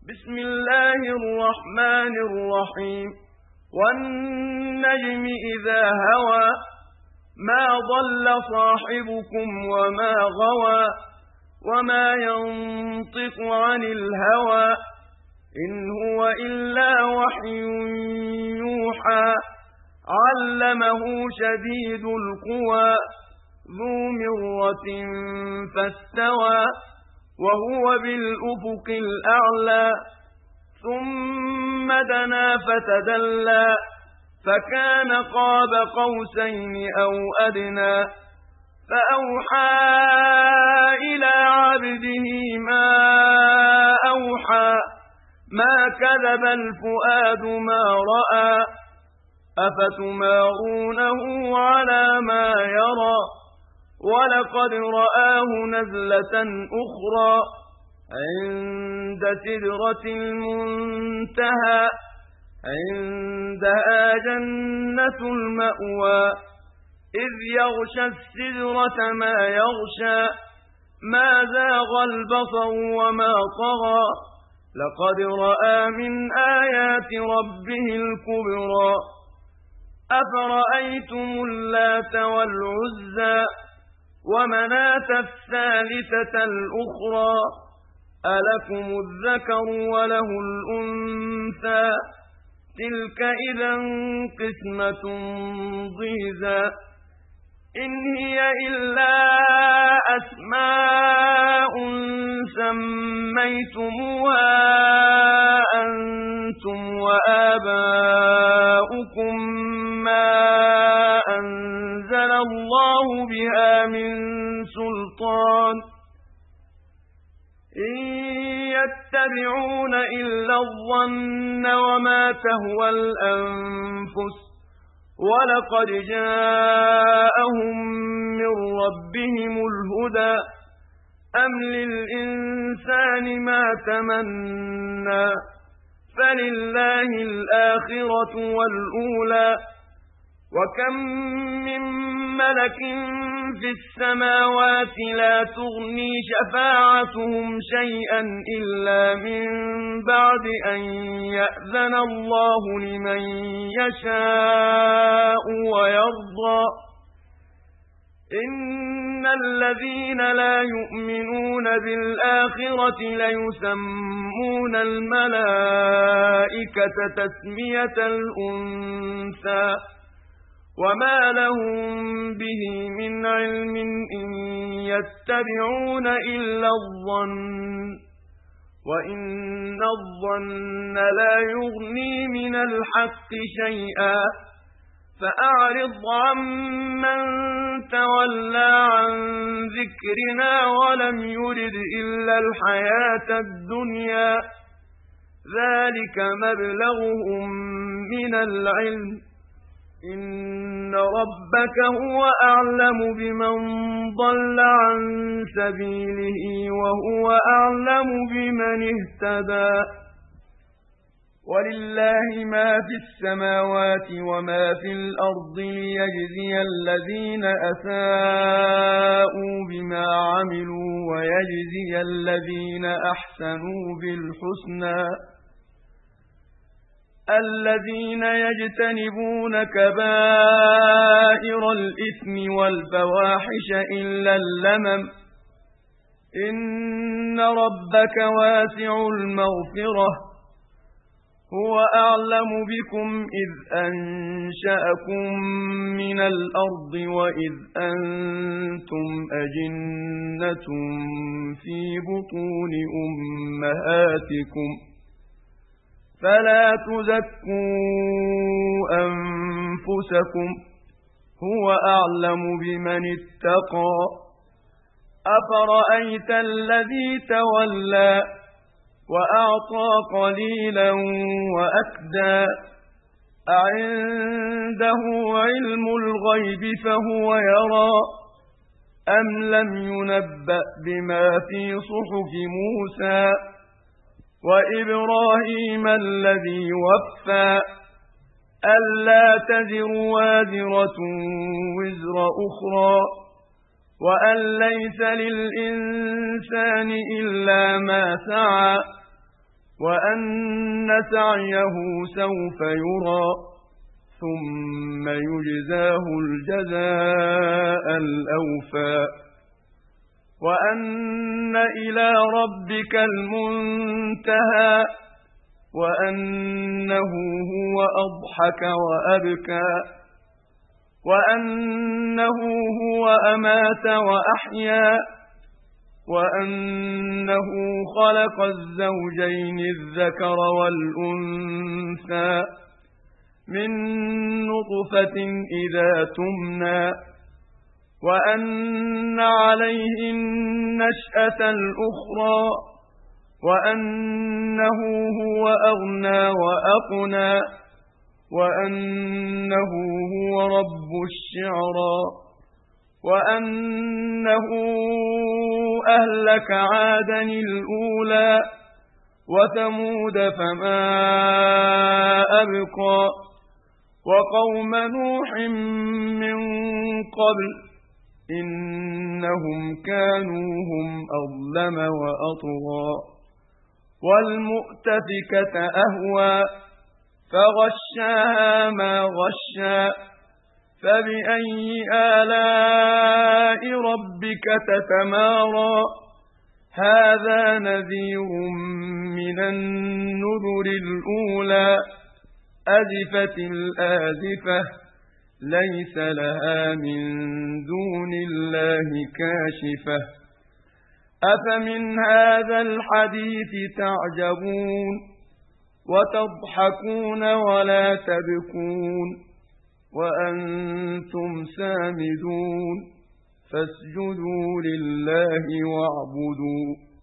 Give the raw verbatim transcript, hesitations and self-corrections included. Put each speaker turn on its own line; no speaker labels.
بسم الله الرحمن الرحيم والنجم إذا هوى ما ضل صاحبكم وما غوى وما ينطق عن الهوى إن هو إلا وحي يوحى علمه شديد القوى ذو مرة فاستوى وهو بالأفق الأعلى ثم دنا فتدلى فكان قاب قوسين أو أدنى فأوحى إلى عبده ما أوحى ما كذب الفؤاد ما رأى أفتمارونه على ما يرى ولقد رآه نزلة أخرى عند سدرة المنتهى عندها جنة المأوى إذ يغشى السدرة ما يغشى ما زاغ البصر وما طغى لقد رأى من آيات ربه الكبرى أفرأيتم اللات والعزى ومناة الثالثة الأخرى ألكم الذكر وله الأنثى تلك إذا قسمة ضيزى إن هي إلا أسماء سميتموها أنتم وآباؤكم ما أنزل الله بها من سلطان إن يتبعون إلا الظن وما تهوى الأنفس ولقد جاءهم من ربهم الهدى أم للإنسان ما تمنى فلله الآخرة والأولى وكم من ملك في السماوات لا تغني شفاعتهم شيئا إلا من بعد أن يأذن الله لمن يشاء ويرضى إن الذين لا يؤمنون بالآخرة ليسمون الملائكة تسمية الأنثى وما لهم به من علم إن يتبعون إلا الظن وإن الظن لا يغني من الحق شيئا فأعرض عمن تولى عن ذكرنا ولم يرد إلا الحياة الدنيا ذلك مبلغهم من العلم إن ربك هو أعلم بمن ضل عن سبيله وهو أعلم بمن اهتدى ولله ما في السماوات وما في الأرض ليجزي الذين أساءوا بما عملوا ويجزي الذين أحسنوا بالحسنى الذين يجتنبون كبائر الإثم والفواحش إلا اللمم إن ربك واسع المغفرة هو أعلم بكم إذ أنشأكم من الأرض وإذ أنتم أجنة في بطون أمهاتكم فلا تزكوا أنفسكم هو أعلم بمن اتقى أفرأيت الذي تولى وأعطى قليلا وأكدى أعنده علم الغيب فهو يرى أم لم ينبأ بما في صحف موسى وإبراهيم الذي وفى ألا تزر وازرة وزر أخرى وأن ليس للإنسان إلا ما سعى وأن سعيه سوف يرى ثم يجزاه الجزاء الأوفى وأن إلى ربك المنتهى وأنه هو أضحك وأبكى وأنه هو أمات وأحيا وأنه خلق الزوجين الذكر والأنثى من نطفة إذا تمنى وأن عليه النشأة الأخرى وأنه هو أغنى وأقنى وأنه هو رب الشعرى وأنه أهلك عادا الأولى وثمود فما أبقى وقوم نوح من قبل إنهم كانوا هم أظلم وأطغى والمؤتفكة أهوى فغشاها ما غشا فبأي آلاء ربك تتمارى هذا نذير من النذر الأولى أزفت الآزفة ليس لها من دون الله كاشفة أفمن هذا الحديث تعجبون وتضحكون ولا تبكون وأنتم سامدون فاسجدوا لله واعبدوا